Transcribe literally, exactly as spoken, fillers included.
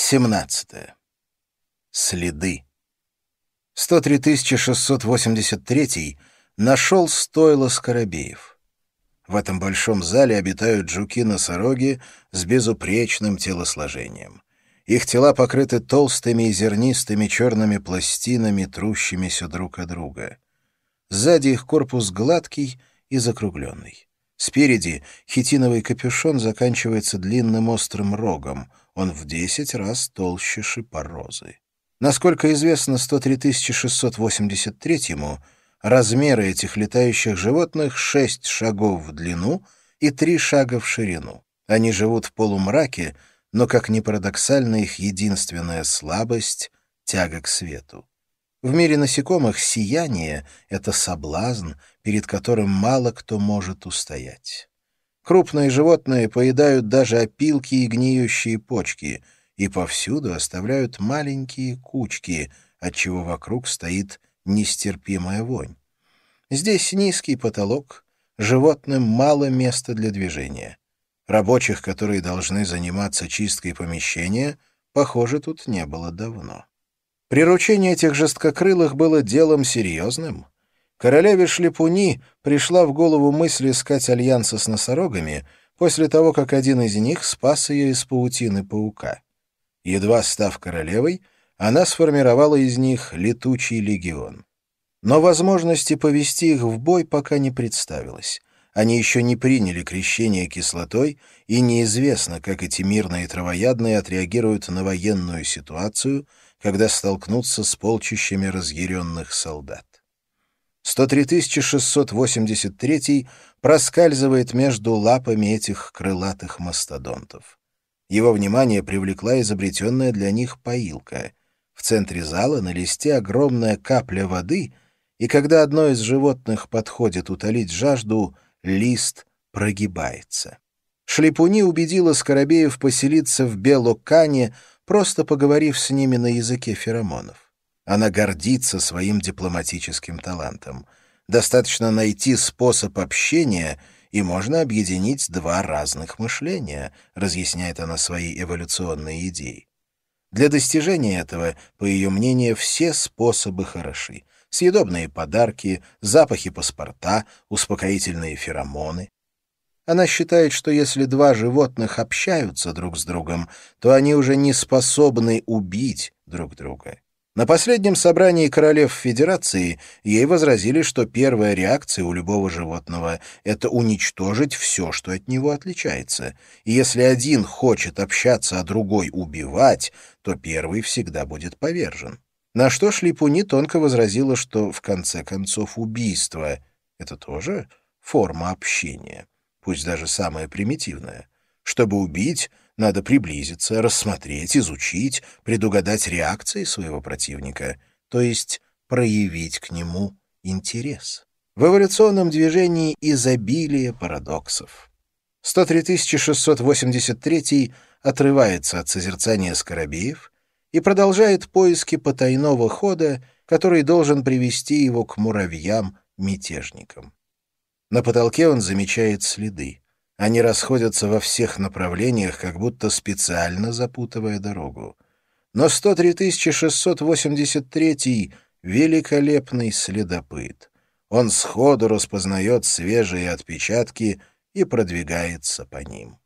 семнадцатое. Следы. сто три тысячи шестьсот восемьдесят третий нашел стойло скоробеев. В этом большом зале обитают жуки-носороги с безупречным телосложением. Их тела покрыты толстыми и зернистыми черными пластинами, трущимися друг от друга. Сзади их корпус гладкий и закругленный. Спереди хитиновый капюшон заканчивается длинным острым рогом. Он в десять раз толще шипа розы. Насколько известно сто три тысячи шестьсот восемьдесят третьему, размеры этих летающих животных шесть шагов в длину и три шага в ширину. Они живут в полумраке, но, как ни парадоксально, их единственная слабость — тяга к свету. В мире насекомых сияние — это соблазн, перед которым мало кто может устоять. Крупные животные поедают даже опилки и гниющие почки и повсюду оставляют маленькие кучки, отчего вокруг стоит нестерпимая вонь. Здесь низкий потолок, животным мало места для движения. Рабочих, которые должны заниматься чисткой помещения, похоже, тут не было давно. Приручение этих жесткокрылых было делом серьезным. Королеве Шлепуни пришла в голову мысль искать альянса с носорогами после того, как один из них спас ее из паутины паука. Едва став королевой, она сформировала из них летучий легион. Но возможности повести их в бой пока не представилось. Они еще не приняли крещение кислотой, и неизвестно, как эти мирные травоядные отреагируют на военную ситуацию, когда столкнутся с полчищами разъяренных солдат. сто три тысячи шестьсот восемьдесят третий проскальзывает между лапами этих крылатых мастодонтов. Его внимание привлекла изобретенная для них поилка. В центре зала на листе огромная капля воды, и когда одно из животных подходит утолить жажду, лист прогибается. Шлепуни убедила скоробеев поселиться в Белокане, просто поговорив с ними на языке феромонов. Она гордится своим дипломатическим талантом. Достаточно найти способ общения, и можно объединить два разных мышления, разъясняет она свои эволюционные идеи. Для достижения этого, по ее мнению, все способы хороши. Съедобные подарки, запахи паспорта, успокоительные феромоны. Она считает, что если два животных общаются друг с другом, то они уже не способны убить друг друга. На последнем собрании королев Федерации ей возразили, что первая реакция у любого животного — это уничтожить все, что от него отличается. И если один хочет общаться, а другой убивать, то первый всегда будет повержен. На что Шлепуни тонко возразила, что, в конце концов, убийство — это тоже форма общения, пусть даже самая примитивная. Чтобы убить, надо приблизиться, рассмотреть, изучить, предугадать реакции своего противника, то есть проявить к нему интерес. В эволюционном движении изобилие парадоксов. сто три тысячи шестьсот восемьдесят третий отрывается от созерцания скоробеев и продолжает поиски потайного хода, который должен привести его к муравьям-мятежникам. На потолке он замечает следы. Они расходятся во всех направлениях, как будто специально запутывая дорогу. Но сто три тысячи шестьсот восемьдесят третий — великолепный следопыт. Он сходу распознает свежие отпечатки и продвигается по ним.